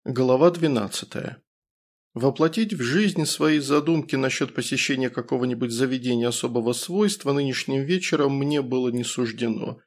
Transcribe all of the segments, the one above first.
Глава 12. Воплотить в жизнь свои задумки насчет посещения какого-нибудь заведения особого свойства нынешним вечером мне было не суждено.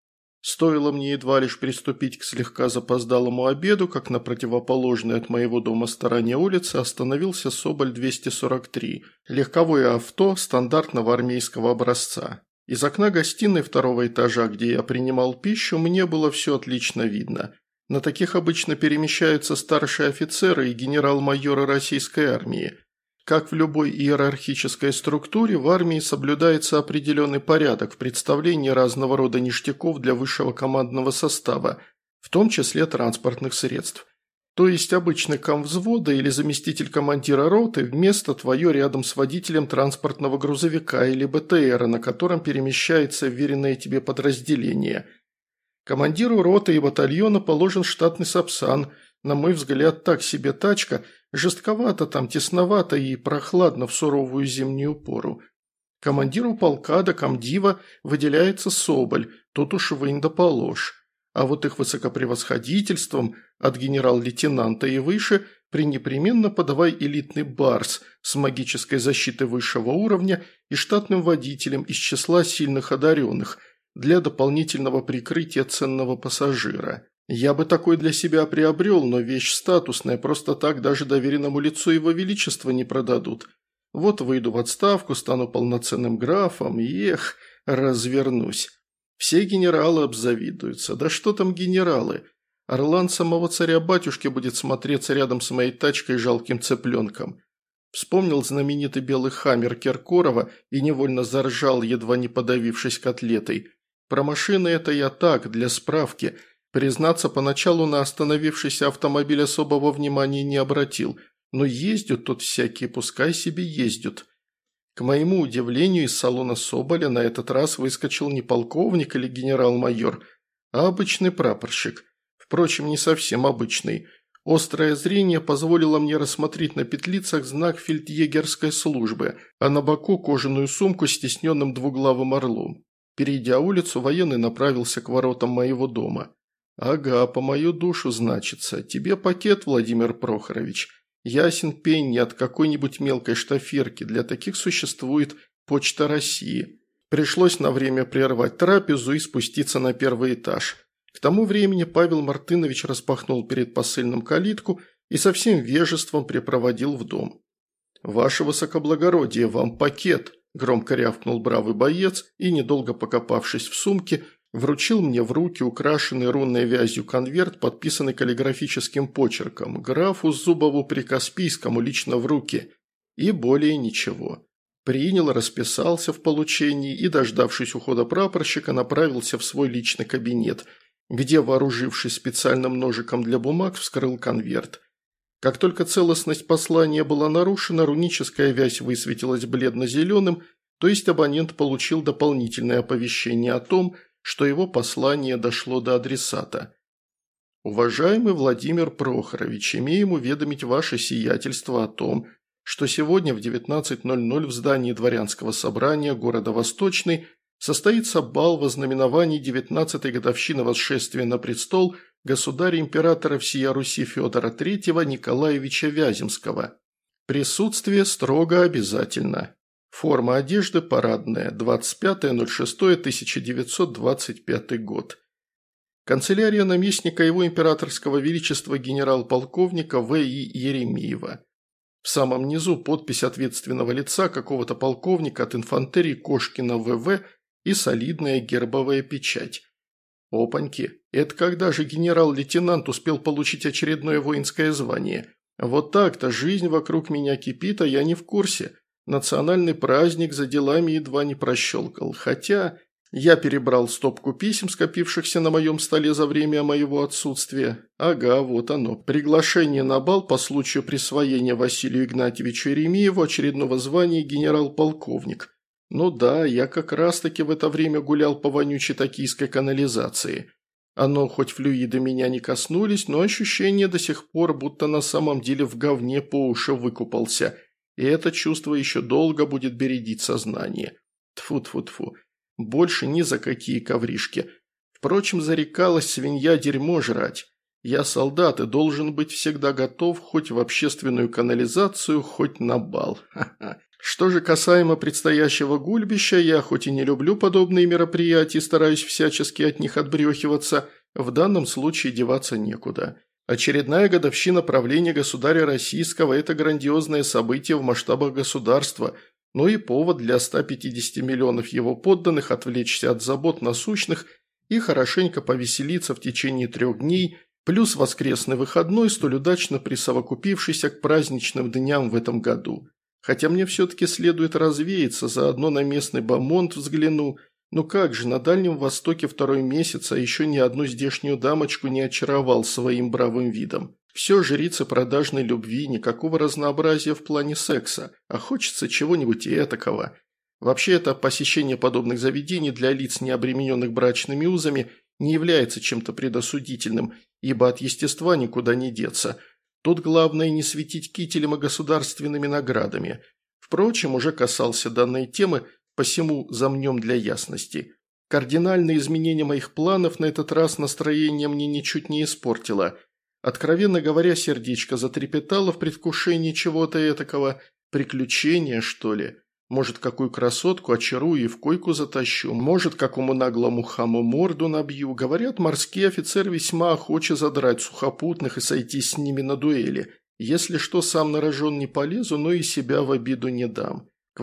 Стоило мне едва лишь приступить к слегка запоздалому обеду, как на противоположной от моего дома стороне улицы остановился Соболь-243, легковое авто стандартного армейского образца. Из окна гостиной второго этажа, где я принимал пищу, мне было все отлично видно. На таких обычно перемещаются старшие офицеры и генерал-майоры российской армии. Как в любой иерархической структуре, в армии соблюдается определенный порядок в представлении разного рода ништяков для высшего командного состава, в том числе транспортных средств. То есть обычный комвзвода или заместитель командира роты вместо твое рядом с водителем транспортного грузовика или БТРа, на котором перемещается вверенное тебе подразделение – командиру роты и батальона положен штатный сапсан. На мой взгляд, так себе тачка, жестковато там, тесновато и прохладно в суровую зимнюю пору. Командиру полка до комдива выделяется Соболь, тут уж вынь да положь. А вот их высокопревосходительством, от генерал-лейтенанта и выше, пренепременно подавай элитный барс с магической защитой высшего уровня и штатным водителем из числа сильных одаренных – для дополнительного прикрытия ценного пассажира. Я бы такой для себя приобрел, но вещь статусная, просто так даже доверенному лицу его величества не продадут. Вот выйду в отставку, стану полноценным графом и, развернусь. Все генералы обзавидуются. Да что там генералы? Орлан самого царя-батюшки будет смотреться рядом с моей тачкой жалким цыпленком. Вспомнил знаменитый белый хаммер Киркорова и невольно заржал, едва не подавившись котлетой. Про машины это я так, для справки. Признаться, поначалу на остановившийся автомобиль особого внимания не обратил. Но ездят тут всякие, пускай себе ездят. К моему удивлению, из салона Соболя на этот раз выскочил не полковник или генерал-майор, а обычный прапорщик. Впрочем, не совсем обычный. Острое зрение позволило мне рассмотреть на петлицах знак фельдъегерской службы, а на боку кожаную сумку с тисненным двуглавым орлом. Перейдя улицу, военный направился к воротам моего дома. «Ага, по мою душу, значится. Тебе пакет, Владимир Прохорович. Ясен пень, не от какой-нибудь мелкой штафирки. Для таких существует Почта России». Пришлось на время прервать трапезу и спуститься на первый этаж. К тому времени Павел Мартынович распахнул перед посыльным калитку и со всем вежеством припроводил в дом. «Ваше высокоблагородие, вам пакет!» – громко рявкнул бравый боец и, недолго покопавшись в сумке, вручил мне в руки украшенный рунной вязью конверт, подписанный каллиграфическим почерком, графу Зубову Прикаспийскому лично в руки. И более ничего. Принял, расписался в получении и, дождавшись ухода прапорщика, направился в свой личный кабинет, где, вооружившись специальным ножиком для бумаг, вскрыл конверт. Как только целостность послания была нарушена, руническая вязь высветилась бледно-зеленым, то есть абонент получил дополнительное оповещение о том, что его послание дошло до адресата. «Уважаемый Владимир Прохорович, имеем уведомить ваше сиятельство о том, что сегодня в 19:00 в здании Дворянского собрания города Восточный состоится бал во знаменовании 19-й годовщины восшествия на престол государя-императора всея Руси Федора III Николаевича Вяземского. Присутствие строго обязательно. Форма одежды парадная, 25.06.1925 год. Канцелярия наместника его императорского величества генерал-полковника В.И. Еремеева». В самом низу подпись ответственного лица какого-то полковника от инфантерии Кошкина В.В. и солидная гербовая печать. Опаньки, это когда же генерал-лейтенант успел получить очередное воинское звание? Вот так-то жизнь вокруг меня кипит, а я не в курсе. Национальный праздник за делами едва не прощелкал. Хотя я перебрал стопку писем, скопившихся на моем столе за время моего отсутствия. Ага, вот оно. Приглашение на бал по случаю присвоения Василию Игнатьевичу Еремееву очередного звания генерал-полковник. Ну да, я как раз-таки в это время гулял по вонючей токийской канализации. Оно хоть флюиды меня не коснулись, но ощущение до сих пор, будто на самом деле в говне по уши выкупался. И это чувство еще долго будет бередить сознание. Тфу-тфу-тфу. Больше ни за какие ковришки. Впрочем, зарекалась свинья дерьмо жрать. Я солдат и должен быть всегда готов хоть в общественную канализацию, хоть на бал. Ха-ха. Что же касаемо предстоящего гульбища, я хоть и не люблю подобные мероприятия и стараюсь всячески от них отбрехиваться, в данном случае деваться некуда. Очередная годовщина правления государя российского – это грандиозное событие в масштабах государства, но и повод для 150 миллионов его подданных отвлечься от забот насущных и хорошенько повеселиться в течение 3 дней, плюс воскресный выходной, столь удачно присовокупившийся к праздничным дням в этом году. Хотя мне все-таки следует развеяться, заодно на местный бомонд взгляну. Ну как же, на Дальнем Востоке 2-й месяц, а еще ни одну здешнюю дамочку не очаровал своим бравым видом. Все жрицы продажной любви, никакого разнообразия в плане секса, а хочется чего-нибудь этакого. Вообще это посещение подобных заведений для лиц, не обремененных брачными узами, не является чем-то предосудительным, ибо от естества никуда не деться. Тут главное не светить кителем и государственными наградами. Впрочем, уже касался данной темы, посему замнем для ясности. Кардинальное изменение моих планов на этот раз настроение мне ничуть не испортило. Откровенно говоря, сердечко затрепетало в предвкушении чего-то этакого, приключения, что ли. Может, какую красотку очарую и в койку затащу, может, какому наглому хаму морду набью. Говорят, морские офицеры весьма охочи задрать сухопутных и сойтись с ними на дуэли. Если что, сам на рожон не полезу, но и себя в обиду не дам. К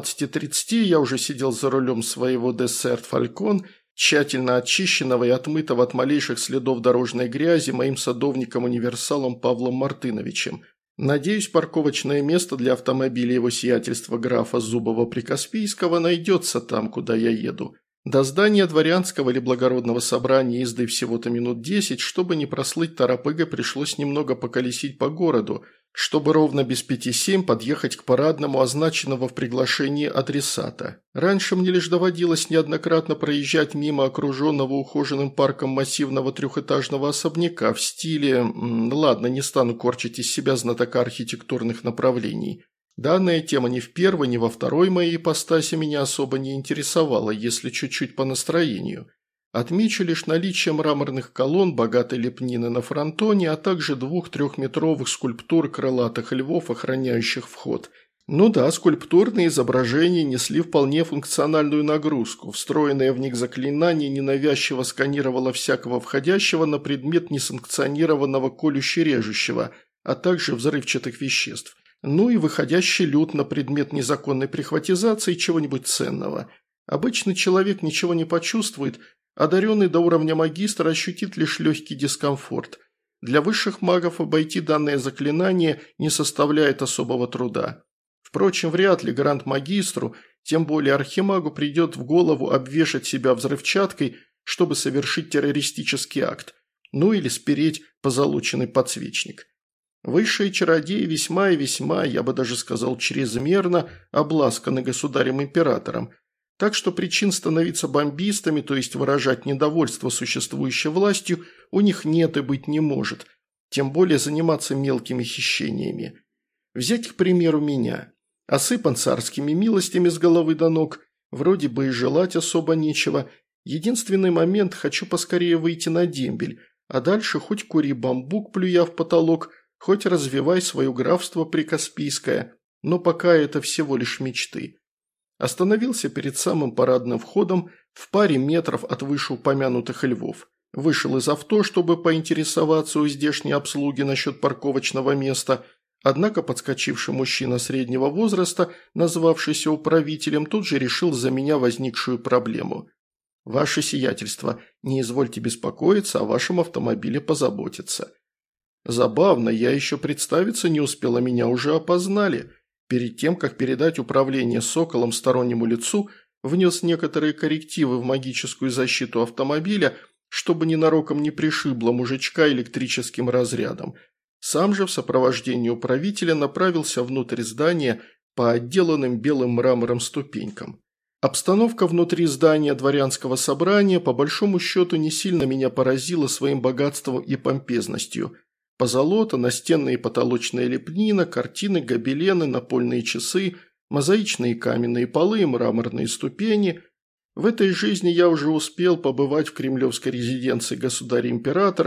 18:30 я уже сидел за рулем своего Десерт Фалькон, тщательно очищенного и отмытого от малейших следов дорожной грязи моим садовником-универсалом Павлом Мартыновичем. Надеюсь, парковочное место для автомобиля его сиятельства графа Зубова-Прикаспийского найдется там, куда я еду. До здания дворянского или благородного собрания езды всего-то минут 10, чтобы не прослыть торопыгой, пришлось немного поколесить по городу, чтобы ровно без 5-7 подъехать к парадному, означенного в приглашении адресата. Раньше мне лишь доводилось неоднократно проезжать мимо окруженного ухоженным парком массивного 3-этажного особняка в стиле... Ладно, не стану корчить из себя знатока архитектурных направлений. Данная тема ни в первой, ни во второй моей ипостаси меня особо не интересовала, если чуть-чуть по настроению. Отмечу лишь наличие мраморных колонн, богатой лепнины на фронтоне, а также 2-3-метровых скульптур крылатых львов, охраняющих вход. Ну да, скульптурные изображения несли вполне функциональную нагрузку. Встроенное в них заклинание ненавязчиво сканировало всякого входящего на предмет несанкционированного колюще-режущего, а также взрывчатых веществ. Ну и выходящий лют на предмет незаконной прихватизации чего-нибудь ценного. Обычный человек ничего не почувствует, одаренный до уровня магистра ощутит лишь легкий дискомфорт. Для высших магов обойти данное заклинание не составляет особого труда. Впрочем, вряд ли гранд-магистру, тем более архимагу, придет в голову обвешать себя взрывчаткой, чтобы совершить террористический акт, ну или спереть позолоченный подсвечник. Высшие чародеи весьма и весьма, я бы даже сказал, чрезмерно обласканы государем-императором, так что причин становиться бомбистами, то есть выражать недовольство существующей властью, у них нет и быть не может, тем более заниматься мелкими хищениями. Взять, к примеру, меня. Осыпан царскими милостями с головы до ног, вроде бы и желать особо нечего. Единственный момент – хочу поскорее выйти на дембель, а дальше хоть кури бамбук, плюя в потолок, хоть развивай свое графство Прикаспийское, но пока это всего лишь мечты. Остановился перед самым парадным входом в паре метров от вышеупомянутых львов. Вышел из авто, чтобы поинтересоваться у здешней обслуги насчет парковочного места, однако подскочивший мужчина среднего возраста, назвавшийся управителем, тут же решил за меня возникшую проблему. «Ваше сиятельство, не извольте беспокоиться, о вашем автомобиле позаботиться». Забавно, я еще представиться не успела, меня уже опознали. Перед тем, как передать управление «Соколом» стороннему лицу, внес некоторые коррективы в магическую защиту автомобиля, чтобы ненароком не пришибло мужичка электрическим разрядом. Сам же в сопровождении управителя направился внутрь здания по отделанным белым мрамором ступенькам. Обстановка внутри здания дворянского собрания по большому счету не сильно меня поразила своим богатством и помпезностью. Позолота, настенная и потолочная лепнина, картины, гобелены, напольные часы, мозаичные каменные полы и мраморные ступени. В этой жизни я уже успел побывать в кремлевской резиденции государя-императора,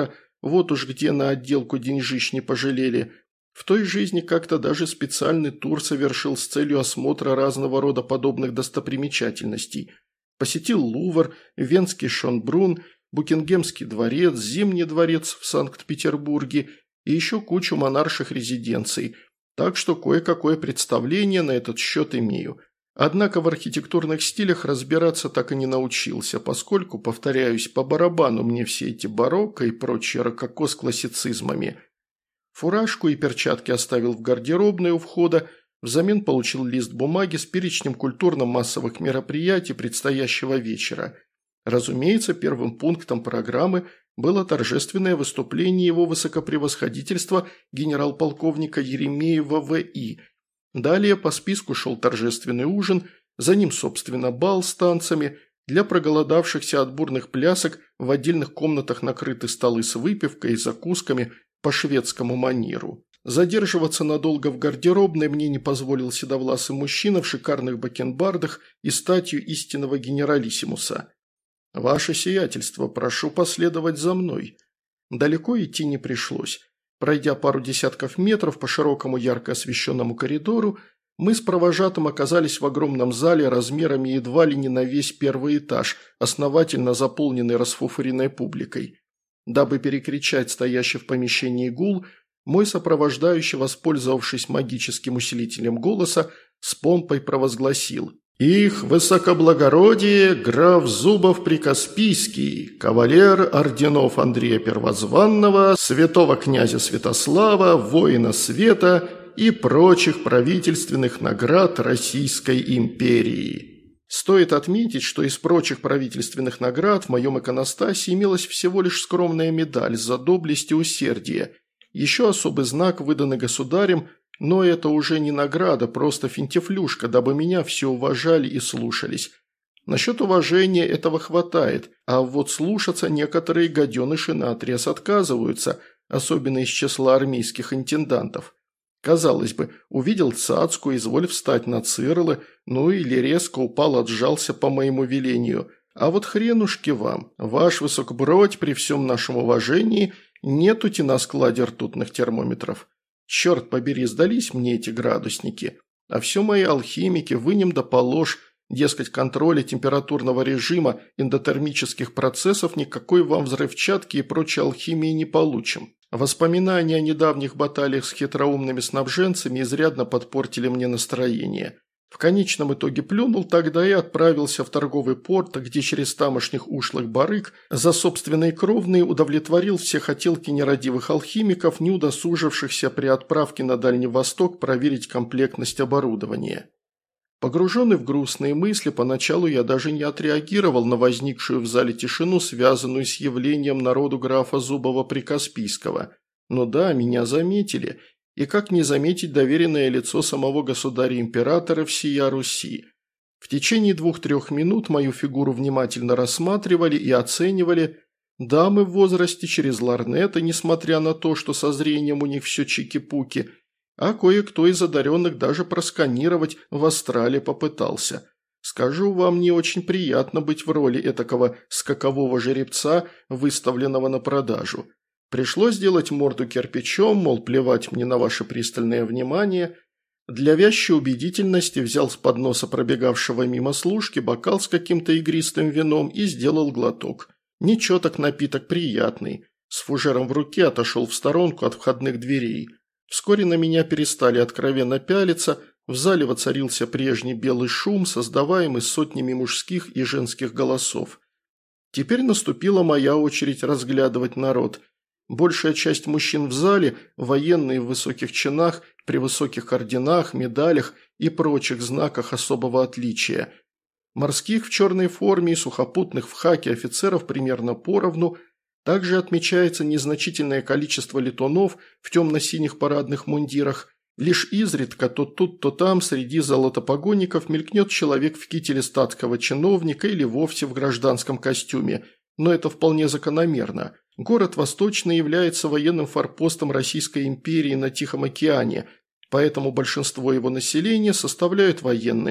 Вот уж где на отделку деньжищ не пожалели. В той жизни как-то даже специальный тур совершил с целью осмотра разного рода подобных достопримечательностей. Посетил Лувр, Венский Шонбрунн, Букингемский дворец, Зимний дворец в Санкт-Петербурге и еще кучу монарших резиденций, так что кое-какое представление на этот счет имею. Однако в архитектурных стилях разбираться так и не научился, поскольку, повторяюсь, по барабану мне все эти барокко и прочие рококо с классицизмами. Фуражку и перчатки оставил в гардеробной у входа, взамен получил лист бумаги с перечнем культурно-массовых мероприятий предстоящего вечера. Разумеется, первым пунктом программы было торжественное выступление его высокопревосходительства генерал-полковника Еремеева В.И. Далее по списку шел торжественный ужин, за ним, собственно, бал с танцами. Для проголодавшихся от бурных плясок в отдельных комнатах накрыты столы с выпивкой и закусками по шведскому манеру. Задерживаться надолго в гардеробной мне не позволил седовласый мужчина в шикарных бакенбардах и статью истинного генералиссимуса. «Ваше сиятельство, прошу последовать за мной». Далеко идти не пришлось. Пройдя пару десятков метров по широкому ярко освещенному коридору, мы с провожатым оказались в огромном зале размерами едва ли не на весь первый этаж, основательно заполненный расфуфыренной публикой. Дабы перекричать стоящий в помещении гул, мой сопровождающий, воспользовавшись магическим усилителем голоса, с помпой провозгласил: «Их высокоблагородие граф Зубов-Прикаспийский, кавалер орденов Андрея Первозванного, святого князя Святослава, воина света и прочих правительственных наград Российской империи». Стоит отметить, что из прочих правительственных наград в моем иконостасе имелась всего лишь скромная медаль за доблесть и усердие. Еще особый знак, выданный государем, но это уже не награда, просто финтифлюшка, дабы меня все уважали и слушались. Насчет уважения этого хватает, а вот слушаться некоторые гаденыши наотрез отказываются, особенно из числа армейских интендантов. Казалось бы, увидел цацку, изволь встать на цирлы, ну или резко упал, отжался по моему велению. А вот хренушки вам, ваш высокобродь, при всем нашем уважении, нет у на складе ртутных термометров. Черт побери, сдались мне эти градусники. А все мои алхимики вынем да положь, дескать, контроля температурного режима, эндотермических процессов никакой вам взрывчатки и прочей алхимии не получим. Воспоминания о недавних баталиях с хитроумными снабженцами изрядно подпортили мне настроение. В конечном итоге плюнул тогда и отправился в торговый порт, где через тамошних ушлых барыг за собственные кровные удовлетворил все хотелки нерадивых алхимиков, не удосужившихся при отправке на Дальний Восток проверить комплектность оборудования. Погруженный в грустные мысли, поначалу я даже не отреагировал на возникшую в зале тишину, связанную с явлением народу графа Зубова-Прикаспийского. Но да, меня заметили. И как не заметить доверенное лицо самого государя-императора всея Руси? В течение 2-3 минут мою фигуру внимательно рассматривали и оценивали дамы в возрасте через ларнеты, несмотря на то, что со зрением у них все чики-пуки, а кое-кто из одаренных даже просканировать в астрале попытался. Скажу вам, не очень приятно быть в роли этакого скакового жеребца, выставленного на продажу. Пришлось делать морду кирпичом, мол, плевать мне на ваше пристальное внимание. Для вящей убедительности взял с подноса пробегавшего мимо служки бокал с каким-то игристым вином и сделал глоток. Ничего так напиток приятный. С фужером в руке отошел в сторонку от входных дверей. Вскоре на меня перестали откровенно пялиться, в зале воцарился прежний белый шум, создаваемый сотнями мужских и женских голосов. Теперь наступила моя очередь разглядывать народ. Большая часть мужчин в зале – военные в высоких чинах, при высоких орденах, медалях и прочих знаках особого отличия. Морских в черной форме и сухопутных в хаке офицеров примерно поровну. Также отмечается незначительное количество летунов в темно-синих парадных мундирах. Лишь изредка то тут, то там среди золотопогонников мелькнет человек в кителе статского чиновника или вовсе в гражданском костюме, но это вполне закономерно. Город Восточный является военным форпостом Российской империи на Тихом океане, поэтому большинство его населения составляют военные.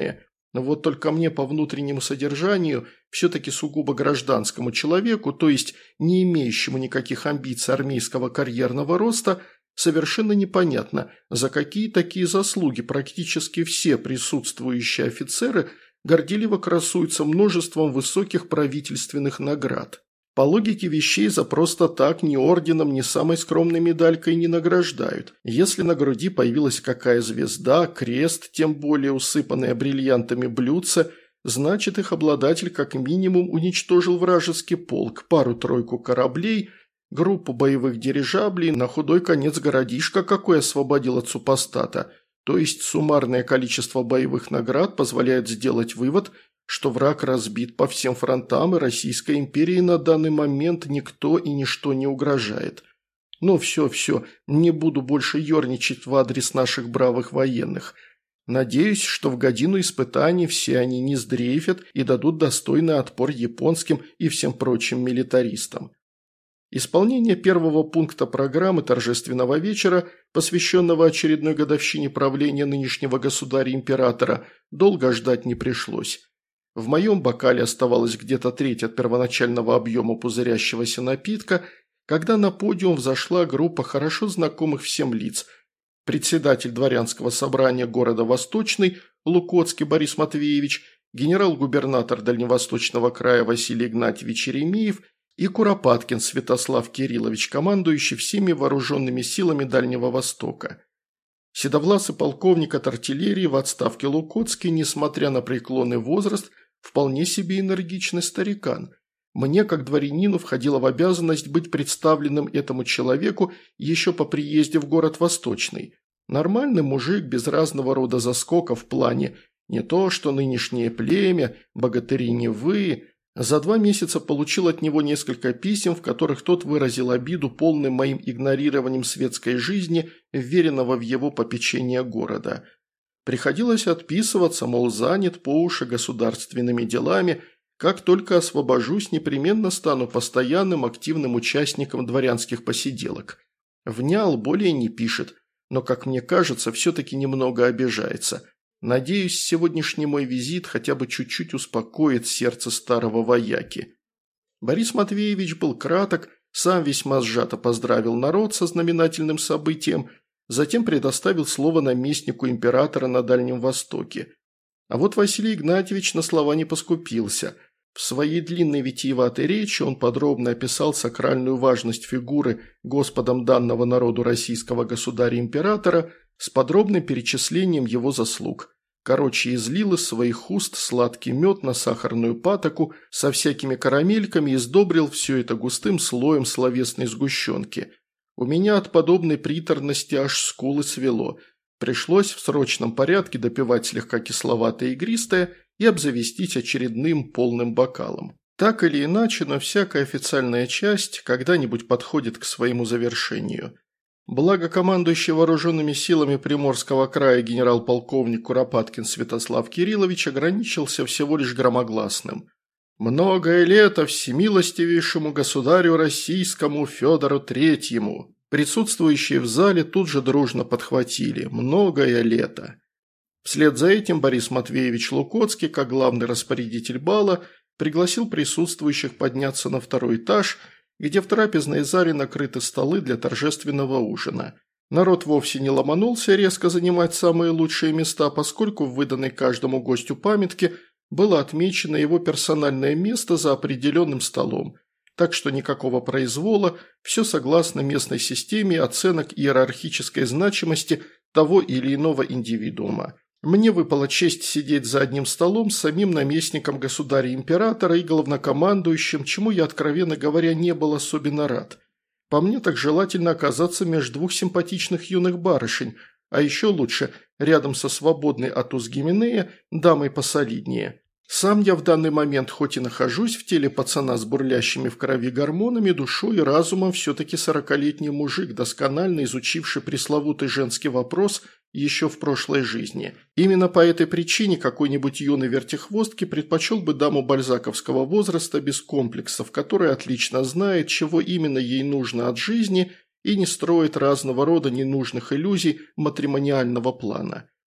Но вот только мне по внутреннему содержанию, все-таки сугубо гражданскому человеку, то есть не имеющему никаких амбиций армейского карьерного роста, совершенно непонятно, за какие такие заслуги практически все присутствующие офицеры горделиво красуются множеством высоких правительственных наград. По логике вещей за просто так ни орденом, ни самой скромной медалькой не награждают. Если на груди появилась какая звезда, крест, тем более усыпанное бриллиантами блюдце, значит их обладатель как минимум уничтожил вражеский полк, пару-тройку кораблей, группу боевых дирижаблей, на худой конец городишко какой освободил от супостата. То есть суммарное количество боевых наград позволяет сделать вывод, что враг разбит по всем фронтам, и Российской империи на данный момент никто и ничто не угрожает. Но все, не буду больше ерничать в адрес наших бравых военных. Надеюсь, что в годину испытаний все они не сдрейфят и дадут достойный отпор японским и всем прочим милитаристам. Исполнение первого пункта программы торжественного вечера, посвященного очередной годовщине правления нынешнего государя-императора, долго ждать не пришлось. В моем бокале оставалось где-то треть от первоначального объема пузырящегося напитка, когда на подиум взошла группа хорошо знакомых всем лиц. Председатель дворянского собрания города Восточный Лукоцкий Борис Матвеевич, генерал-губернатор Дальневосточного края Василий Игнатьевич Еремеев и Куропаткин Святослав Кириллович, командующий всеми вооруженными силами Дальнего Востока. Седовласый полковник от артиллерии в отставке Лукоцкий, несмотря на преклонный возраст, вполне себе энергичный старикан. Мне, как дворянину, входило в обязанность быть представленным этому человеку еще по приезде в город Восточный. Нормальный мужик без разного рода заскоков в плане не то, что нынешнее племя, богатыри Невы. За 2 месяца получил от него несколько писем, в которых тот выразил обиду полным моим игнорированием светской жизни, вверенного в его попечение города. Приходилось отписываться, мол, занят по уши государственными делами, как только освобожусь, непременно стану постоянным активным участником дворянских посиделок. Внял, более не пишет, но, как мне кажется, все-таки немного обижается. Надеюсь, сегодняшний мой визит хотя бы чуть-чуть успокоит сердце старого вояки. Борис Матвеевич был краток, сам весьма сжато поздравил народ со знаменательным событием, затем предоставил слово наместнику императора на Дальнем Востоке. А вот Василий Игнатьевич на слова не поскупился. В своей длинной витиеватой речи он подробно описал сакральную важность фигуры Господом данного народу российского государя-императора с подробным перечислением его заслуг. Короче, излил из своих уст сладкий мед на сахарную патоку со всякими карамельками и сдобрил все это густым слоем словесной сгущенки. У меня от подобной приторности аж скулы свело. Пришлось в срочном порядке допивать слегка кисловатое и игристое и обзавестись очередным полным бокалом. Так или иначе, но всякая официальная часть когда-нибудь подходит к своему завершению. Благо командующий вооруженными силами Приморского края генерал-полковник Куропаткин Святослав Кириллович ограничился всего лишь громогласным. «Многое лето всемилостивейшему государю российскому Федору Третьему». Присутствующие в зале тут же дружно подхватили «многое лето». Вслед за этим Борис Матвеевич Лукоцкий, как главный распорядитель бала, пригласил присутствующих подняться на 2-й этаж, где в трапезной зале накрыты столы для торжественного ужина. Народ вовсе не ломанулся резко занимать самые лучшие места, поскольку в выданной каждому гостю памятке было отмечено его персональное место за определенным столом. Так что никакого произвола, все согласно местной системе оценок иерархической значимости того или иного индивидуума. Мне выпала честь сидеть за одним столом с самим наместником государя-императора и главнокомандующим, чему я, откровенно говоря, не был особенно рад. По мне так желательно оказаться между 2 симпатичных юных барышень, а еще лучше рядом со свободной от уз Гименея дамой посолиднее. Сам я в данный момент хоть и нахожусь в теле пацана с бурлящими в крови гормонами, душой и разумом все-таки 40-летний мужик, досконально изучивший пресловутый женский вопрос еще в прошлой жизни. Именно по этой причине какой-нибудь юной вертихвостке предпочел бы даму бальзаковского возраста без комплексов, которая отлично знает, чего именно ей нужно от жизни и не строит разного рода ненужных иллюзий матримониального плана.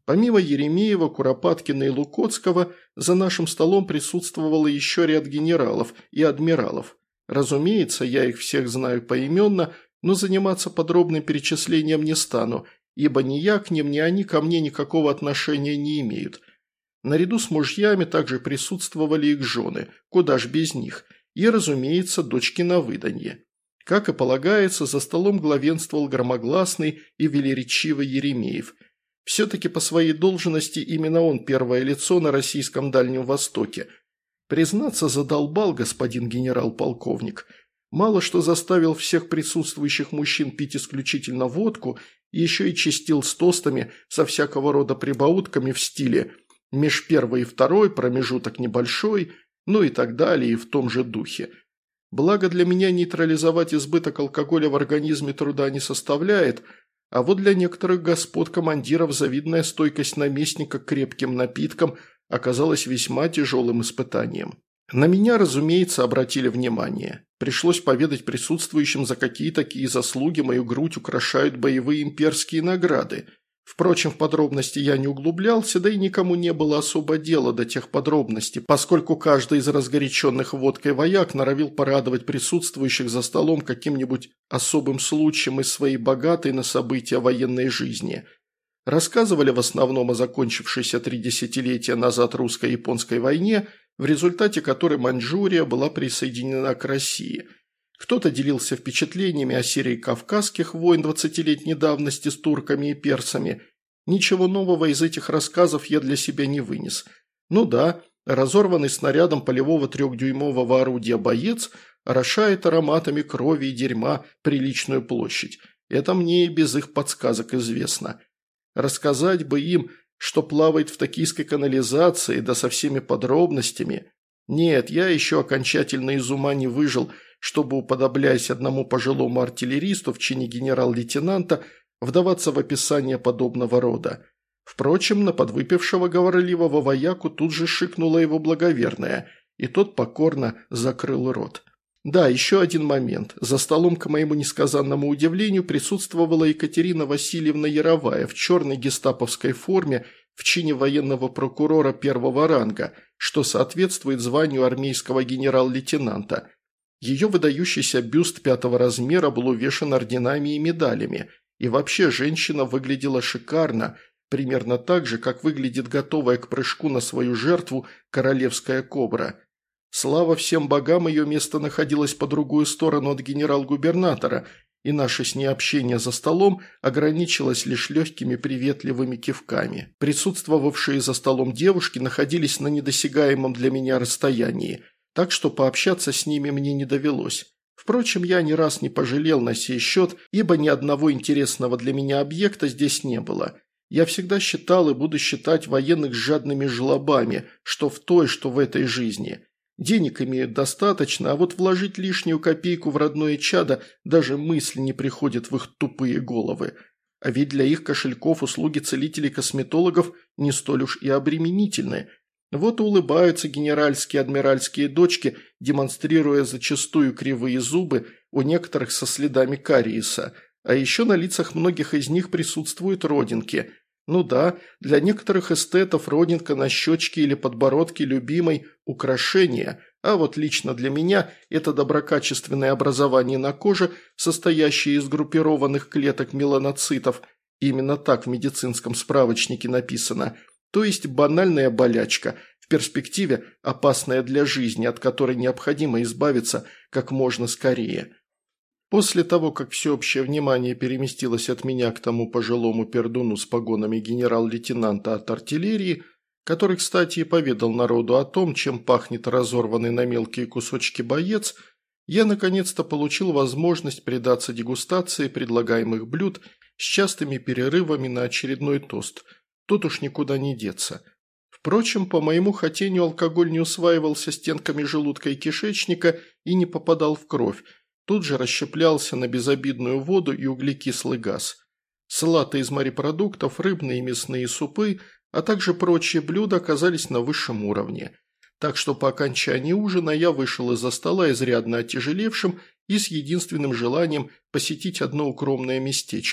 Помимо Еремеева, Куропаткина и Лукоцкого, за нашим столом присутствовало еще ряд генералов и адмиралов. Разумеется, я их всех знаю поименно, но заниматься подробным перечислением не стану, ибо ни я к ним, ни они ко мне никакого отношения не имеют. Наряду с мужьями также присутствовали их жены, куда ж без них, и, разумеется, дочки на выданье. Как и полагается, за столом главенствовал громогласный и велеречивый Еремеев. Все-таки по своей должности именно он первое лицо на российском Дальнем Востоке. Признаться, задолбал господин генерал-полковник. Мало что заставил всех присутствующих мужчин пить исключительно водку, еще и чистил с тостами со всякого рода прибаутками в стиле «меж первой и второй, промежуток небольшой», ну и так далее, и в том же духе. Благо для меня нейтрализовать избыток алкоголя в организме труда не составляет, а вот для некоторых господ-командиров завидная стойкость наместника к крепким напиткам оказалась весьма тяжелым испытанием. На меня, разумеется, обратили внимание. Пришлось поведать присутствующим, за какие такие заслуги мою грудь украшают боевые имперские награды. Впрочем, в подробности я не углублялся, да и никому не было особо дела до тех подробностей, поскольку каждый из разгоряченных водкой вояк норовил порадовать присутствующих за столом каким-нибудь особым случаем из своей богатой на события военной жизни. Рассказывали в основном о закончившейся 3 десятилетия назад русско-японской войне, в результате которой Маньчжурия была присоединена к России. Кто-то делился впечатлениями о серии Кавказских войн 20-летней давности с турками и персами. Ничего нового из этих рассказов я для себя не вынес. Ну да, разорванный снарядом полевого 3-дюймового орудия боец орошает ароматами крови и дерьма приличную площадь. Это мне и без их подсказок известно. Рассказать бы им, что плавает в токийской канализации, да со всеми подробностями. Нет, я еще окончательно из ума не выжил, чтобы, уподобляясь одному пожилому артиллеристу в чине генерал-лейтенанта, вдаваться в описание подобного рода. Впрочем, на подвыпившего говорливого вояку тут же шикнула его благоверная, и тот покорно закрыл рот. Да, еще один момент. За столом, к моему несказанному удивлению, присутствовала Екатерина Васильевна Яровая в черной гестаповской форме в чине военного прокурора первого ранга, что соответствует званию армейского генерал-лейтенанта. Ее выдающийся бюст 5-го размера был увешан орденами и медалями, и вообще женщина выглядела шикарно, примерно так же, как выглядит готовая к прыжку на свою жертву королевская кобра. Слава всем богам, ее место находилось по другую сторону от генерал-губернатора, и наше с ней общение за столом ограничилось лишь легкими приветливыми кивками. Присутствовавшие за столом девушки находились на недосягаемом для меня расстоянии, так что пообщаться с ними мне не довелось. Впрочем, я ни раз не пожалел на сей счет, ибо ни одного интересного для меня объекта здесь не было. Я всегда считал и буду считать военных жадными жлобами, что в той, что в этой жизни. Денег имеют достаточно, а вот вложить лишнюю копейку в родное чадо даже мысли не приходит в их тупые головы. А ведь для их кошельков услуги целителей-косметологов не столь уж и обременительны. Вот и улыбаются генеральские и адмиральские дочки, демонстрируя зачастую кривые зубы, у некоторых со следами кариеса. А еще на лицах многих из них присутствуют родинки. Ну да, для некоторых эстетов родинка на щечке или подбородке любимой – украшение, а вот лично для меня это доброкачественное образование на коже, состоящее из группированных клеток меланоцитов, именно так в медицинском справочнике написано, то есть банальная болячка, в перспективе опасная для жизни, от которой необходимо избавиться как можно скорее. После того, как всеобщее внимание переместилось от меня к тому пожилому пердуну с погонами генерал-лейтенанта от артиллерии, который, кстати, и поведал народу о том, чем пахнет разорванный на мелкие кусочки боец, я наконец-то получил возможность предаться дегустации предлагаемых блюд с частыми перерывами на очередной тост. Тут уж никуда не деться. Впрочем, по моему хотению алкоголь не усваивался стенками желудка и кишечника и не попадал в кровь, тут же расщеплялся на безобидную воду и углекислый газ. Салаты из морепродуктов, рыбные и мясные супы, а также прочие блюда оказались на высшем уровне. Так что по окончании ужина я вышел из-за стола изрядно отяжелевшим и с единственным желанием посетить одно укромное местечко.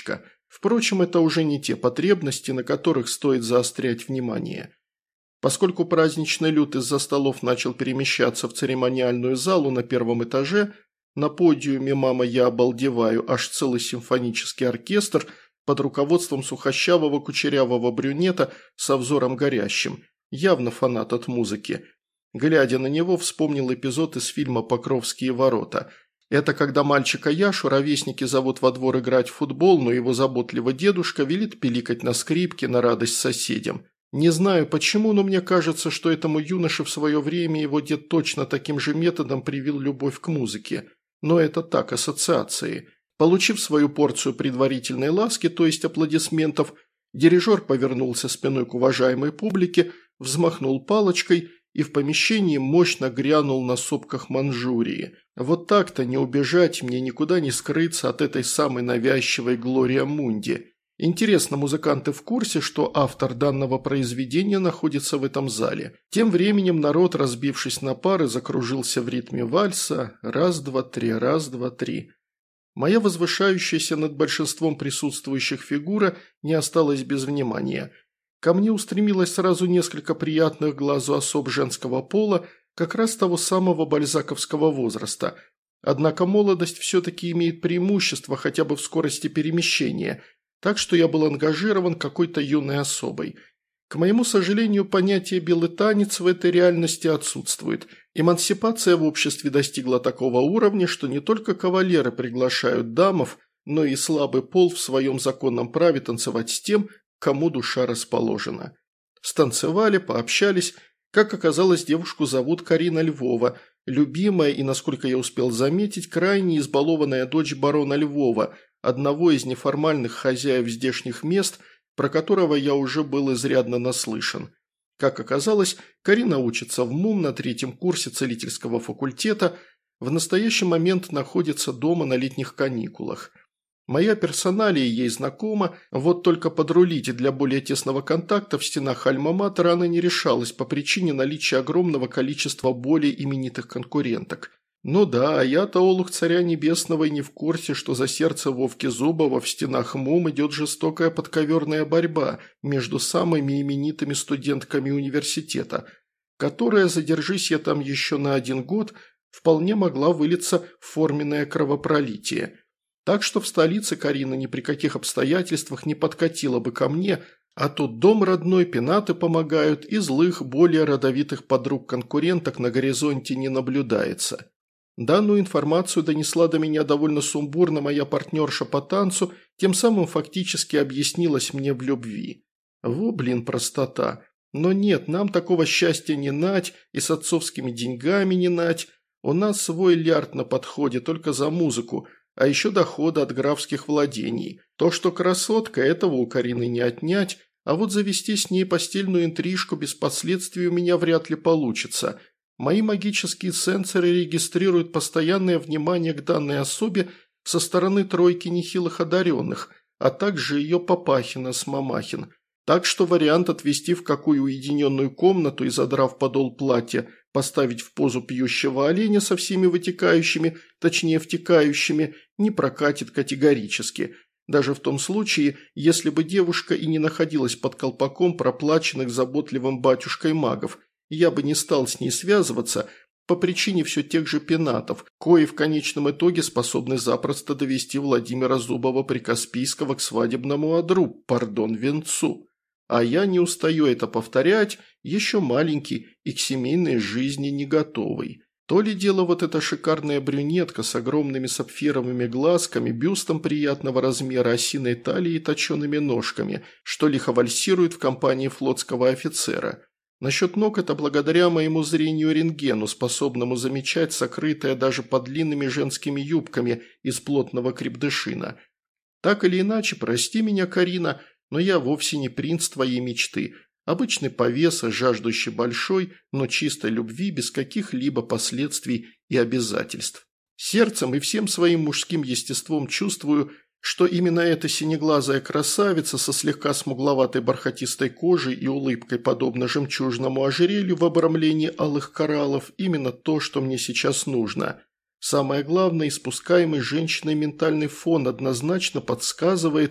Впрочем, это уже не те потребности, на которых стоит заострять внимание. Поскольку праздничный люд из-за столов начал перемещаться в церемониальную залу на первом этаже, на подиуме «Мама, я обалдеваю» аж целый симфонический оркестр под руководством сухощавого кучерявого брюнета со взором горящим, явно фанат от музыки. Глядя на него, вспомнил эпизод из фильма «Покровские ворота». Это когда мальчика Яшу ровесники зовут во двор играть в футбол, но его заботливый дедушка велит пиликать на скрипке на радость соседям. Не знаю почему, но мне кажется, что этому юноше в свое время его дед точно таким же методом привил любовь к музыке. Но это так, ассоциации. Получив свою порцию предварительной ласки, то есть аплодисментов, дирижер повернулся спиной к уважаемой публике, взмахнул палочкой и в помещении мощно грянул на сопках Манчжурии. Вот так-то не убежать мне, никуда не скрыться от этой самой навязчивой Глория Мунди. Интересно, музыканты в курсе, что автор данного произведения находится в этом зале? Тем временем народ, разбившись на пары, закружился в ритме вальса «раз, два, три, раз, два, три». Моя возвышающаяся над большинством присутствующих фигура не осталась без внимания. Ко мне устремилось сразу несколько приятных глазу особ женского пола, как раз того самого бальзаковского возраста. Однако молодость все-таки имеет преимущество хотя бы в скорости перемещения, так что я был ангажирован какой-то юной особой. К моему сожалению, понятие «белый танец» в этой реальности отсутствует. Эмансипация в обществе достигла такого уровня, что не только кавалеры приглашают дамов, но и слабый пол в своем законном праве танцевать с тем, кому душа расположена. Станцевали, пообщались. Как оказалось, девушку зовут Карина Львова, любимая и, насколько я успел заметить, крайне избалованная дочь барона Львова, одного из неформальных хозяев здешних мест, про которого я уже был изрядно наслышан. Как оказалось, Карина учится в МУМ на 3-м курсе целительского факультета, в настоящий момент находится дома на летних каникулах. Моя персоналия ей знакома, вот только подрулить для более тесного контакта в стенах альма-матера она не решалась по причине наличия огромного количества более именитых конкуренток. Ну да, я-то олух царя небесного и не в курсе, что за сердце Вовки Зубова в стенах МУМ идет жестокая подковерная борьба между самыми именитыми студентками университета, которая, задержись я там еще на 1 год, вполне могла вылиться в форменное кровопролитие. Так что в столице Карина ни при каких обстоятельствах не подкатила бы ко мне, а тут дом родной, пенаты помогают, и злых, более родовитых подруг-конкуренток на горизонте не наблюдается. Данную информацию донесла до меня довольно сумбурно моя партнерша по танцу, тем самым фактически объяснилась мне в любви. Во, блин, простота. Но нет, нам такого счастья не нать, и с отцовскими деньгами не нать. У нас свой лярд на подходе только за музыку, а еще доходы от графских владений. То, что красотка, этого у Карины не отнять, а вот завести с ней постельную интрижку без последствий у меня вряд ли получится. Мои магические сенсоры регистрируют постоянное внимание к данной особе со стороны тройки нехилых одаренных, а также ее Папахина с Мамахин. Так что вариант отвести в какую уединенную комнату и, задрав подол платья, поставить в позу пьющего оленя со всеми вытекающими, точнее втекающими, не прокатит категорически. Даже в том случае, если бы девушка и не находилась под колпаком проплаченных заботливым батюшкой магов, я бы не стал с ней связываться по причине все тех же пенатов, кои в конечном итоге способны запросто довести Владимира Зубова-Прикаспийского к свадебному одру, венцу. А я не устаю это повторять, еще маленький и к семейной жизни не готовый. То ли дело вот эта шикарная брюнетка с огромными сапфировыми глазками, бюстом приятного размера, осиной талией и точеными ножками, что лихо вальсирует в компании флотского офицера. Насчет ног это благодаря моему зрению рентгену, способному замечать сокрытое даже под длинными женскими юбками из плотного крепдышина. Так или иначе, прости меня, Карина, но я вовсе не принц твоей мечты, обычный повеса, жаждущий большой, но чистой любви без каких-либо последствий и обязательств. Сердцем и всем своим мужским естеством чувствую, что именно эта синеглазая красавица со слегка смугловатой бархатистой кожей и улыбкой, подобно жемчужному ожерелью в обрамлении алых кораллов, именно то, что мне сейчас нужно. Самое главное, испускаемый женщиной ментальный фон однозначно подсказывает,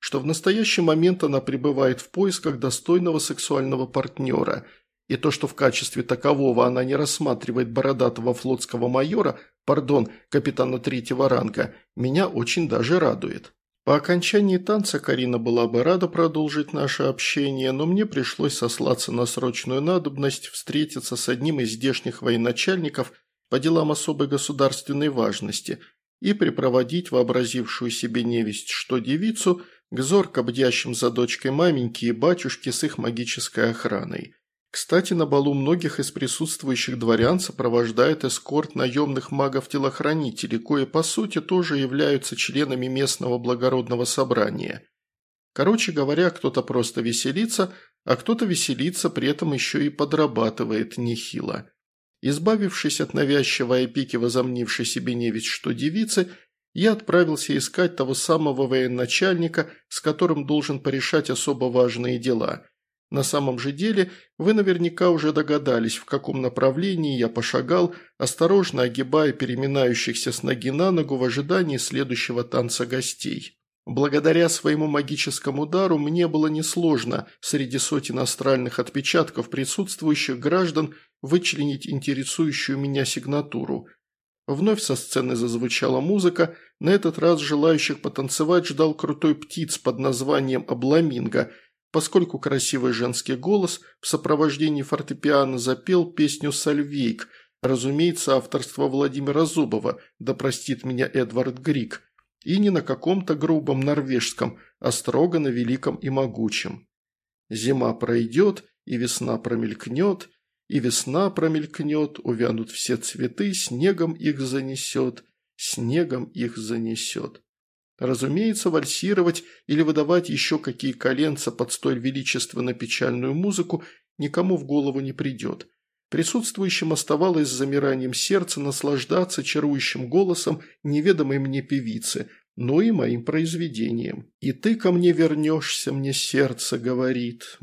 что в настоящий момент она пребывает в поисках достойного сексуального партнера, и то, что в качестве такового она не рассматривает бородатого флотского майора, капитана третьего ранга, меня очень даже радует. По окончании танца Карина была бы рада продолжить наше общение, но мне пришлось сослаться на срочную надобность встретиться с одним из здешних военачальников по делам особой государственной важности и припроводить вообразившую себе невесть что девицу к зорко бдящим за дочкой маменьки и батюшки с их магической охраной. Кстати, на балу многих из присутствующих дворян сопровождает эскорт наемных магов-телохранителей, кои по сути тоже являются членами местного благородного собрания. Короче говоря, кто-то просто веселится, а кто-то веселится, при этом еще и подрабатывает нехило. Избавившись от навязчивой опеки возомнившей себе невесть что девицы, я отправился искать того самого военачальника, с которым должен порешать особо важные дела. На самом же деле, вы наверняка уже догадались, в каком направлении я пошагал, осторожно огибая переминающихся с ноги на ногу в ожидании следующего танца гостей. Благодаря своему магическому дару мне было несложно среди сотен астральных отпечатков присутствующих граждан вычленить интересующую меня сигнатуру. Вновь со сцены зазвучала музыка, на этот раз желающих потанцевать ждал крутой птиц под названием «Обламинго», поскольку красивый женский голос в сопровождении фортепиано запел песню «Сальвейк», разумеется, авторство Владимира Зубова, да простит меня Эдвард Григ, и не на каком-то грубом норвежском, а строго на великом и могучем. Зима пройдет, и весна промелькнет, и весна промелькнет, увянут все цветы, снегом их занесет, снегом их занесет. Разумеется, вальсировать или выдавать еще какие коленца под столь величественно-печальную музыку никому в голову не придет. Присутствующим оставалось с замиранием сердца наслаждаться чарующим голосом неведомой мне певицы, но и моим произведением. «И ты ко мне вернешься, мне сердце говорит,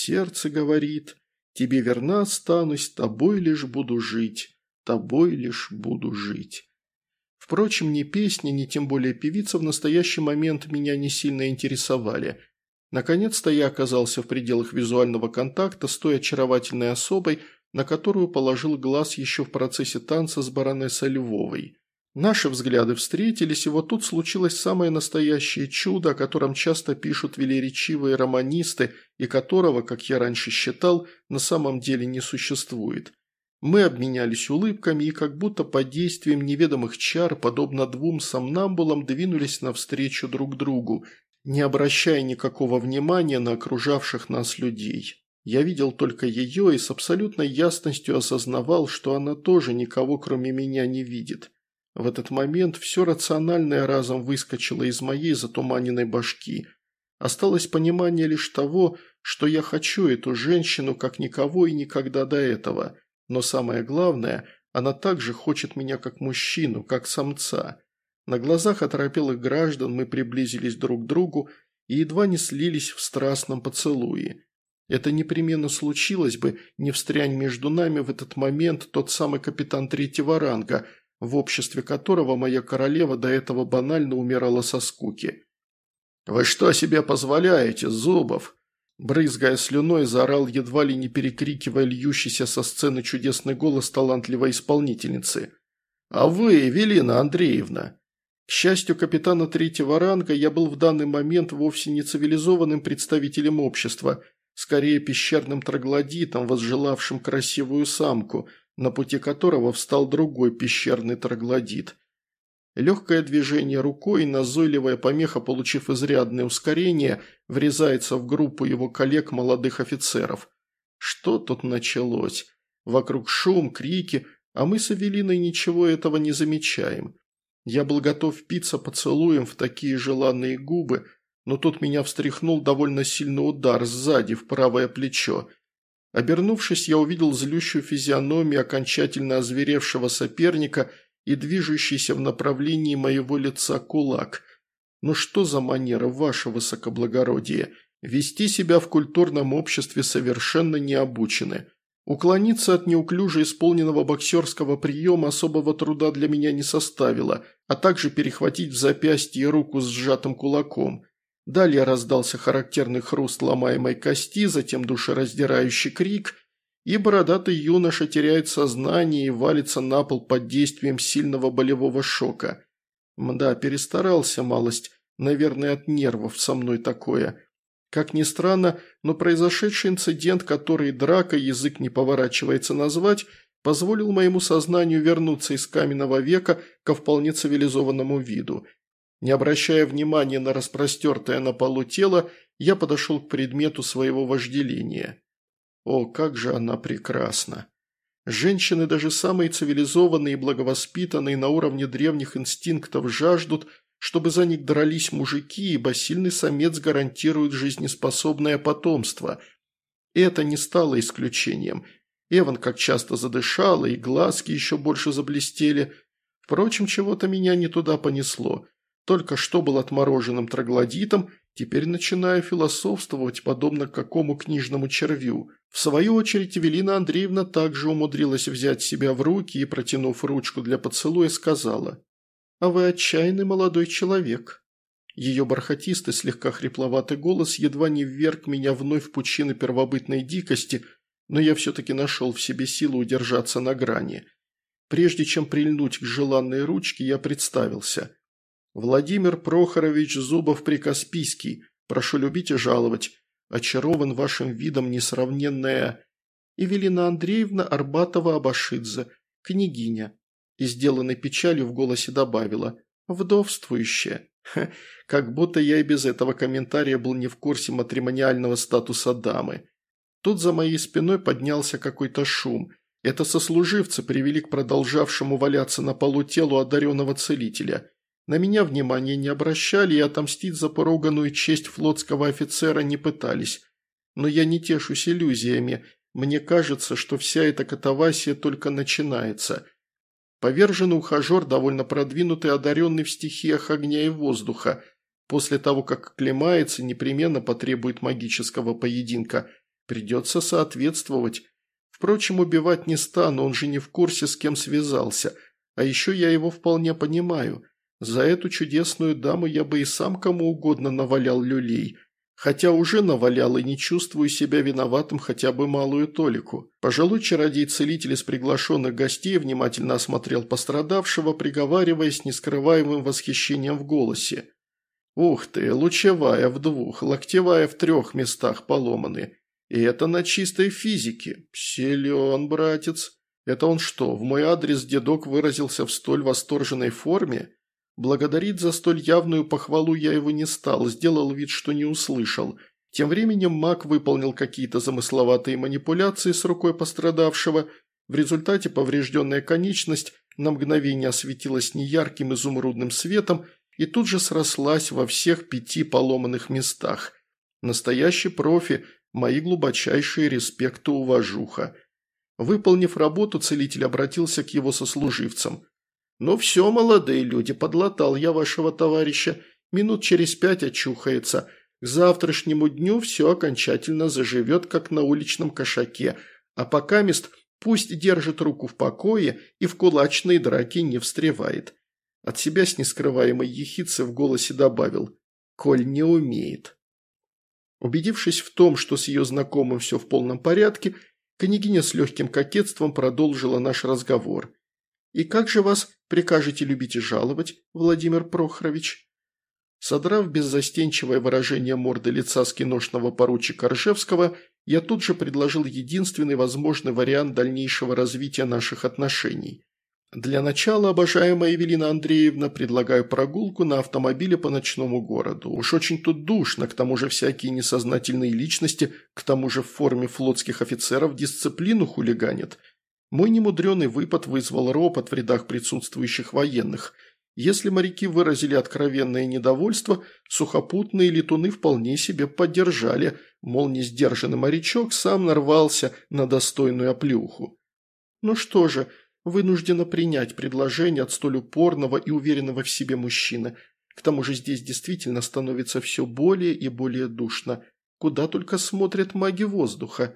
тебе верна останусь, тобой лишь буду жить, тобой лишь буду жить». Впрочем, ни песни, ни тем более певица в настоящий момент меня не сильно интересовали. Наконец-то я оказался в пределах визуального контакта с той очаровательной особой, на которую положил глаз еще в процессе танца с баронессой Львовой. Наши взгляды встретились, и вот тут случилось самое настоящее чудо, о котором часто пишут велеречивые романисты, и которого, как я раньше считал, на самом деле не существует. Мы обменялись улыбками и как будто под действием неведомых чар, подобно двум сомнамбулам, двинулись навстречу друг другу, не обращая никакого внимания на окружавших нас людей. Я видел только ее и с абсолютной ясностью осознавал, что она тоже никого кроме меня не видит. В этот момент все рациональное разом выскочило из моей затуманенной башки. Осталось понимание лишь того, что я хочу эту женщину как никого и никогда до этого. Но самое главное, она также хочет меня как мужчину, как самца. На глазах оторопелых граждан мы приблизились друг к другу и едва не слились в страстном поцелуе. Это непременно случилось бы, не встрянь между нами в этот момент тот самый капитан третьего ранга, в обществе которого моя королева до этого банально умирала со скуки. «Вы что себе позволяете, Зубов?» Брызгая слюной, заорал, едва ли не перекрикивая льющийся со сцены чудесный голос талантливой исполнительницы. «А вы, Эвелина Андреевна?» К счастью капитана третьего ранга, я был в данный момент вовсе не цивилизованным представителем общества, скорее пещерным троглодитом, возжелавшим красивую самку, на пути которого встал другой пещерный троглодит. Легкое движение рукой, назойливая помеха, получив изрядное ускорение, врезается в группу его коллег-молодых офицеров. Что тут началось? Вокруг шум, крики, а мы с Эвелиной ничего этого не замечаем. Я был готов впиться поцелуем в такие желанные губы, но тут меня встряхнул довольно сильный удар сзади в правое плечо. Обернувшись, я увидел злющую физиономию окончательно озверевшего соперника и движущийся в направлении моего лица кулак. Ну что за манера, ваше высокоблагородие? Вести себя в культурном обществе совершенно не обучены. Уклониться от неуклюже исполненного боксерского приема особого труда для меня не составило, а также перехватить в запястье руку с сжатым кулаком. Далее раздался характерный хруст ломаемой кости, затем душераздирающий крик, и бородатый юноша теряет сознание и валится на пол под действием сильного болевого шока. Мда, перестарался малость, наверное, от нервов со мной такое. Как ни странно, но произошедший инцидент, который дракой язык не поворачивается назвать, позволил моему сознанию вернуться из каменного века ко вполне цивилизованному виду. Не обращая внимания на распростертое на полу тело, я подошел к предмету своего вожделения. О, как же она прекрасна! Женщины, даже самые цивилизованные и благовоспитанные на уровне древних инстинктов, жаждут, чтобы за них дрались мужики, ибо сильный самец гарантирует жизнеспособное потомство. И это не стало исключением. Эван как часто задышала, и глазки еще больше заблестели. Впрочем, чего-то меня не туда понесло. Только что был отмороженным троглодитом, теперь начинаю философствовать, подобно какому книжному червю. В свою очередь Эвелина Андреевна также умудрилась взять себя в руки и, протянув ручку для поцелуя, сказала: «А вы отчаянный молодой человек». Ее бархатистый, слегка хрипловатый голос едва не вверг меня вновь в пучины первобытной дикости, но я все-таки нашел в себе силу удержаться на грани. Прежде чем прильнуть к желанной ручке, я представился. «Владимир Прохорович Зубов-Прикаспийский, прошу любить и жаловать. Очарован вашим видом несравненная Эвелина Андреевна Арбатова-Абашидзе, княгиня». И сделанной печалью в голосе добавила: «Вдовствующая». Как будто я и без этого комментария был не в курсе матримониального статуса дамы. Тут за моей спиной поднялся какой-то шум. Это сослуживцы привели к продолжавшему валяться на полу телу одаренного целителя. На меня внимания не обращали и отомстить за поруганную честь флотского офицера не пытались. Но я не тешусь иллюзиями. Мне кажется, что вся эта катавасия только начинается. Поверженный ухажер, довольно продвинутый, одаренный в стихиях огня и воздуха. После того, как оклемается, непременно потребует магического поединка. Придется соответствовать. Впрочем, убивать не стану, он же не в курсе, с кем связался. А еще я его вполне понимаю. За эту чудесную даму я бы и сам кому угодно навалял люлей. Хотя уже навалял и не чувствую себя виноватым хотя бы малую толику. Пожалуй, чародей-целитель из приглашенных гостей внимательно осмотрел пострадавшего, приговаривая с нескрываемым восхищением в голосе. «Ух ты, лучевая в 2, локтевая в 3 местах поломаны. И это на чистой физике. Силен, братец. Это он что, в мой адрес дедок выразился в столь восторженной форме? Благодарить за столь явную похвалу я его не стал, сделал вид, что не услышал. Тем временем маг выполнил какие-то замысловатые манипуляции с рукой пострадавшего. В результате поврежденная конечность на мгновение осветилась неярким изумрудным светом и тут же срослась во всех 5 поломанных местах. Настоящий профи, мои глубочайшие респекты, уважуха. Выполнив работу, целитель обратился к его сослуживцам. «Ну все, молодые люди, подлатал я вашего товарища. Минут через 5 очухается. К завтрашнему дню все окончательно заживет, как на уличном кошаке. А покамест пусть держит руку в покое и в кулачные драки не встревает». От себя с нескрываемой ехицей в голосе добавил: «Коль не умеет». Убедившись в том, что с ее знакомым все в полном порядке, княгиня с легким кокетством продолжила наш разговор. «И как же вас прикажете любить и жаловать, Владимир Прохорович?» Содрав беззастенчивое выражение морды лица с киношного поручика Ржевского, я тут же предложил единственный возможный вариант дальнейшего развития наших отношений. «Для начала, обожаемая Эвелина Андреевна, предлагаю прогулку на автомобиле по ночному городу. Уж очень тут душно, к тому же всякие несознательные личности, к тому же в форме флотских офицеров, дисциплину хулиганят». Мой немудреный выпад вызвал ропот в рядах присутствующих военных. Если моряки выразили откровенное недовольство, сухопутные летуны вполне себе поддержали, мол, несдержанный морячок сам нарвался на достойную оплеуху. Ну что же, вынуждена принять предложение от столь упорного и уверенного в себе мужчины. К тому же здесь действительно становится все более и более душно. Куда только смотрят маги воздуха.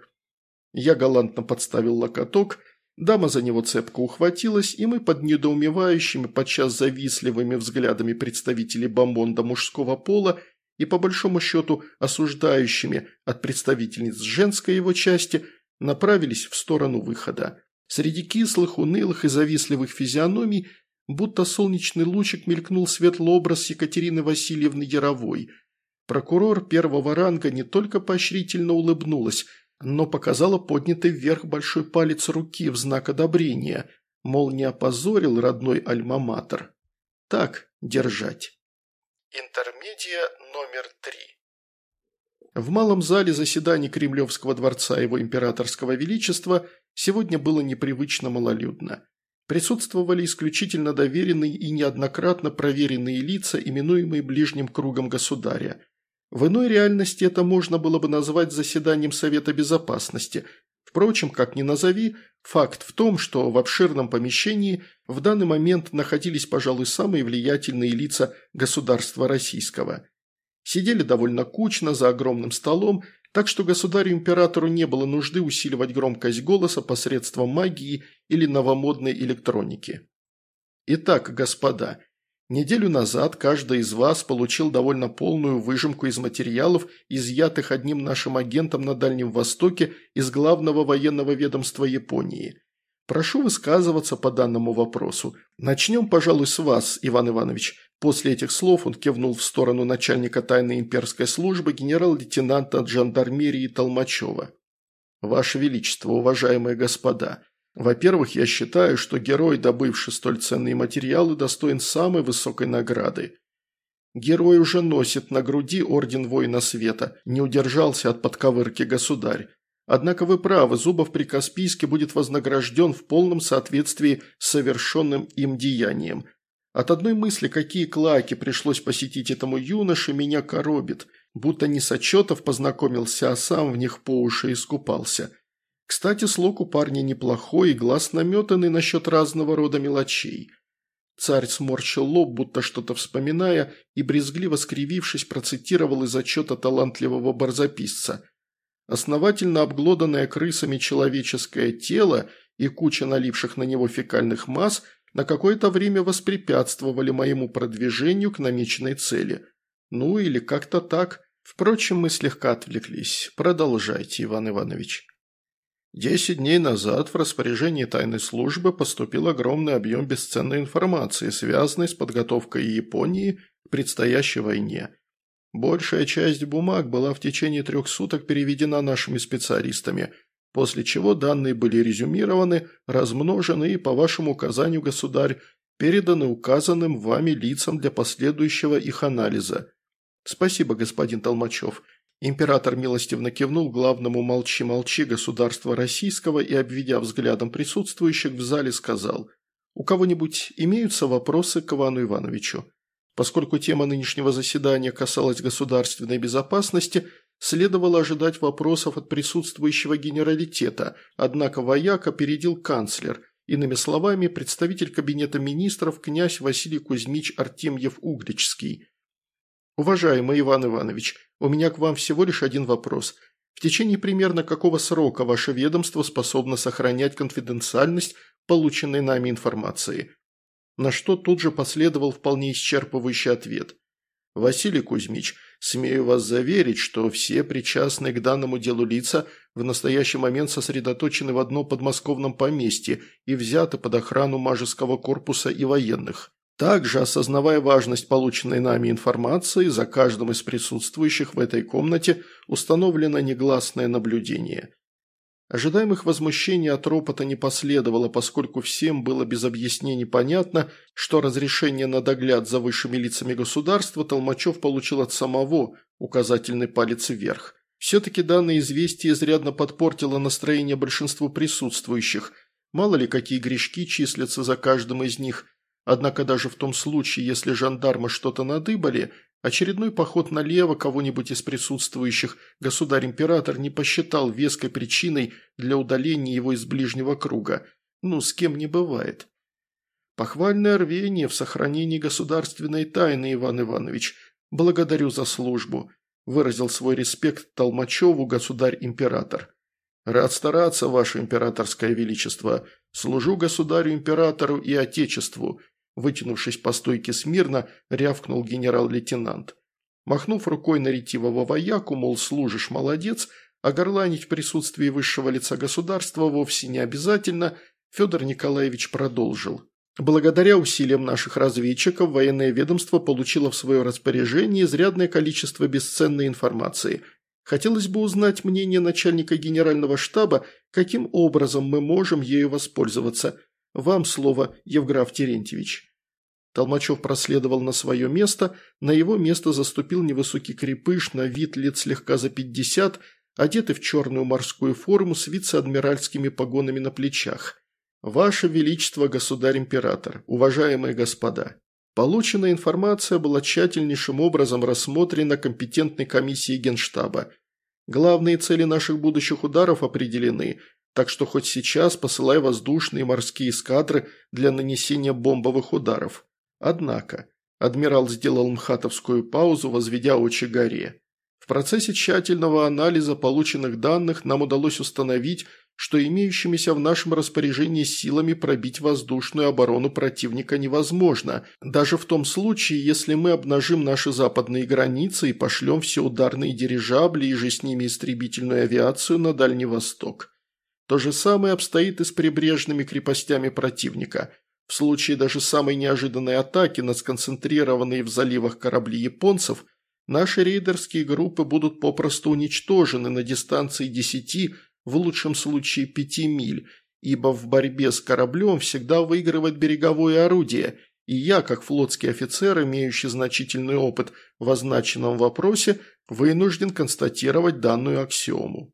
Я галантно подставил локоток. Дама за него цепко ухватилась, и мы под недоумевающими, подчас завистливыми взглядами представителей бомонда мужского пола и по большому счету осуждающими от представительниц женской его части, направились в сторону выхода. Среди кислых, унылых и завистливых физиономий будто солнечный лучик мелькнул светлый образ Екатерины Васильевны Яровой. Прокурор первого ранга не только поощрительно улыбнулась, но показала поднятый вверх большой палец руки в знак одобрения, мол, не опозорил родной альма-матер. Так держать. Интермедия номер 3. В малом зале заседаний Кремлевского дворца его императорского величества сегодня было непривычно малолюдно. Присутствовали исключительно доверенные и неоднократно проверенные лица, именуемые ближним кругом государя. В иной реальности это можно было бы назвать заседанием Совета Безопасности. Впрочем, как ни назови, факт в том, что в обширном помещении в данный момент находились, пожалуй, самые влиятельные лица государства российского. Сидели довольно кучно за огромным столом, так что государю-императору не было нужды усиливать громкость голоса посредством магии или новомодной электроники. Итак, господа, неделю назад каждый из вас получил довольно полную выжимку из материалов, изъятых одним нашим агентом на Дальнем Востоке из Главного военного ведомства Японии. Прошу высказываться по данному вопросу. Начнем, пожалуй, с вас, Иван Иванович. После этих слов он кивнул в сторону начальника тайной имперской службы генерал-лейтенанта жандармерии Толмачева. Ваше Величество, уважаемые господа, во-первых, я считаю, что герой, добывший столь ценные материалы, достоин самой высокой награды. Герой уже носит на груди орден Воина Света, не удержался от подковырки государь. Однако вы правы, Зубов при Каспийске будет вознагражден в полном соответствии с совершенным им деянием. От одной мысли, какие клаки пришлось посетить этому юноше, меня коробит, будто не с отчетов познакомился, а сам в них по уши искупался. Кстати, слог у парня неплохой и глаз наметанный насчет разного рода мелочей. Царь сморщил лоб, будто что-то вспоминая, и, брезгливо скривившись, процитировал из отчета талантливого барзаписца. Основательно обглоданное крысами человеческое тело и куча наливших на него фекальных масс на какое-то время воспрепятствовали моему продвижению к намеченной цели. Ну или как-то так. Впрочем, мы слегка отвлеклись. Продолжайте, Иван Иванович. 10 дней назад в распоряжение тайной службы поступил огромный объем бесценной информации, связанной с подготовкой Японии к предстоящей войне. Большая часть бумаг была в течение 3 суток переведена нашими специалистами, после чего данные были резюмированы, размножены и, по вашему указанию, государь, переданы указанным вами лицам для последующего их анализа. Спасибо, господин Толмачев. Император милостивно кивнул главному молчи-молчи государства российского и, обведя взглядом присутствующих в зале, сказал: «У кого-нибудь имеются вопросы к Ивану Ивановичу?» Поскольку тема нынешнего заседания касалась государственной безопасности, следовало ожидать вопросов от присутствующего генералитета, однако вояк опередил канцлер, иными словами, представитель кабинета министров князь Василий Кузьмич Артемьев-Угличский. «Уважаемый Иван Иванович, у меня к вам всего лишь один вопрос. В течение примерно какого срока ваше ведомство способно сохранять конфиденциальность полученной нами информации?» На что тут же последовал вполне исчерпывающий ответ. «Василий Кузьмич, смею вас заверить, что все причастные к данному делу лица в настоящий момент сосредоточены в одном подмосковном поместье и взяты под охрану Мажеского корпуса и военных. Также, осознавая важность полученной нами информации, за каждым из присутствующих в этой комнате установлено негласное наблюдение». Ожидаемых возмущений от ропота не последовало, поскольку всем было без объяснений понятно, что разрешение на догляд за высшими лицами государства Толмачев получил от самого, указательный палец вверх. Все-таки данное известие изрядно подпортило настроение большинству присутствующих, мало ли какие грешки числятся за каждым из них. Однако даже в том случае, если жандармы что-то надыбали, очередной поход налево кого-нибудь из присутствующих государь-император не посчитал веской причиной для удаления его из ближнего круга. Ну, с кем не бывает. Похвальное рвение в сохранении государственной тайны, Иван Иванович. Благодарю за службу. Выразил свой респект Толмачеву государь-император. Рад стараться, ваше императорское величество. Служу государю-императору и отечеству. Вытянувшись по стойке смирно, рявкнул генерал-лейтенант. Махнув рукой на ретивого вояку, мол, служишь, молодец, а горланить в присутствии высшего лица государства вовсе не обязательно, Федор Николаевич продолжил. Благодаря усилиям наших разведчиков военное ведомство получило в свое распоряжение изрядное количество бесценной информации. Хотелось бы узнать мнение начальника генерального штаба, каким образом мы можем ею воспользоваться. Вам слово, Евграф Терентьевич». Толмачев проследовал на свое место, на его место заступил невысокий крепыш, на вид лет слегка за 50, одетый в черную морскую форму с вице-адмиральскими погонами на плечах. «Ваше Величество, государь-император, уважаемые господа, полученная информация была тщательнейшим образом рассмотрена компетентной комиссией Генштаба. Главные цели наших будущих ударов определены, так что хоть сейчас посылай воздушные и морские эскадры для нанесения бомбовых ударов. Однако, адмирал сделал мхатовскую паузу, возведя очи горе. В процессе тщательного анализа полученных данных нам удалось установить, что имеющимися в нашем распоряжении силами пробить воздушную оборону противника невозможно, даже в том случае, если мы обнажим наши западные границы и пошлем все ударные дирижабли и же с ними истребительную авиацию на Дальний Восток. То же самое обстоит и с прибрежными крепостями противника. В случае даже самой неожиданной атаки на сконцентрированные в заливах корабли японцев, наши рейдерские группы будут попросту уничтожены на дистанции 10, в лучшем случае 5 миль, ибо в борьбе с кораблем всегда выигрывает береговое орудие, и я, как флотский офицер, имеющий значительный опыт в означенном вопросе, вынужден констатировать данную аксиому.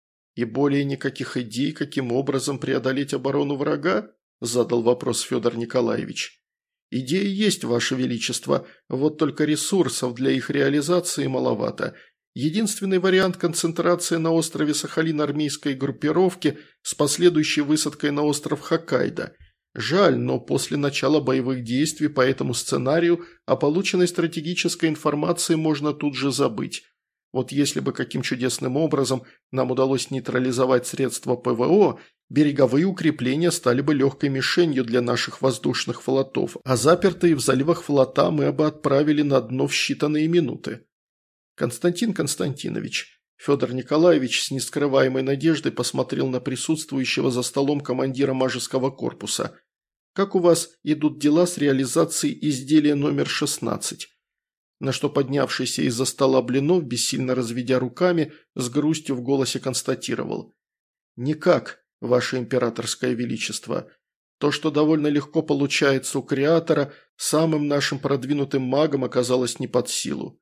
И более никаких идей, каким образом преодолеть оборону врага? Задал вопрос Федор Николаевич. Идеи есть, Ваше Величество, вот только ресурсов для их реализации маловато. Единственный вариант – концентрация на острове Сахалин армейской группировки с последующей высадкой на остров Хоккайдо. Жаль, но после начала боевых действий по этому сценарию о полученной стратегической информации можно тут же забыть. Вот если бы каким чудесным образом нам удалось нейтрализовать средства ПВО, береговые укрепления стали бы легкой мишенью для наших воздушных флотов, а запертые в заливах флота мы бы отправили на дно в считанные минуты. Константин Константинович, Федор Николаевич с нескрываемой надеждой посмотрел на присутствующего за столом командира Мажеского корпуса. Как у вас идут дела с реализацией изделия номер 16? На что поднявшийся из-за стола Блинов, бессильно разведя руками, с грустью в голосе констатировал. «Никак, Ваше Императорское Величество. То, что довольно легко получается у Креатора, самым нашим продвинутым магом оказалось не под силу.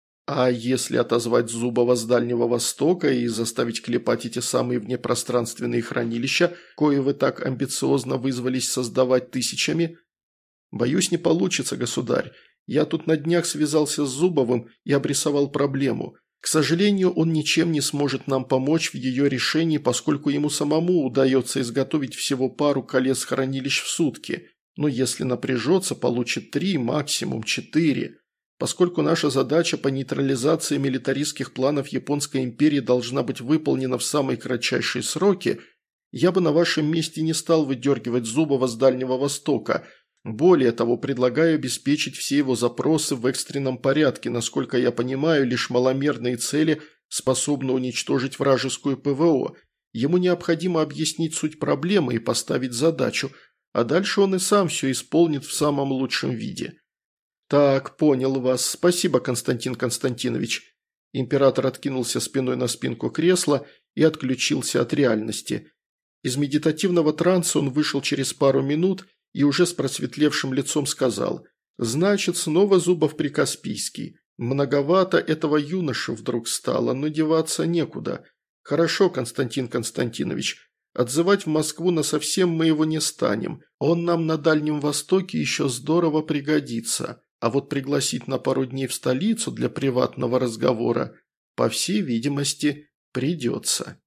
А если отозвать Зубова с Дальнего Востока и заставить клепать эти самые внепространственные хранилища, кое вы так амбициозно вызвались создавать тысячами? Боюсь, не получится, государь. Я тут на днях связался с Зубовым и обрисовал проблему. К сожалению, он ничем не сможет нам помочь в ее решении, поскольку ему самому удается изготовить всего пару колец-хранилищ в сутки. Но если напряжется, получит 3, максимум 4. Поскольку наша задача по нейтрализации милитаристских планов Японской империи должна быть выполнена в самые кратчайшие сроки, я бы на вашем месте не стал выдергивать Зубова с Дальнего Востока. Более того, предлагаю обеспечить все его запросы в экстренном порядке. Насколько я понимаю, лишь маломерные цели способны уничтожить вражескую ПВО. Ему необходимо объяснить суть проблемы и поставить задачу, а дальше он и сам все исполнит в самом лучшем виде». «Так, понял вас. Спасибо, Константин Константинович». Император откинулся спиной на спинку кресла и отключился от реальности. Из медитативного транса он вышел через пару минут и уже с просветлевшим лицом сказал: «Значит, снова Зубов Прикаспийский. Многовато этого юноши вдруг стало, но деваться некуда. Хорошо, Константин Константинович, отзывать в Москву насовсем мы его не станем. Он нам на Дальнем Востоке еще здорово пригодится. А вот пригласить на пару дней в столицу для приватного разговора, по всей видимости, придется».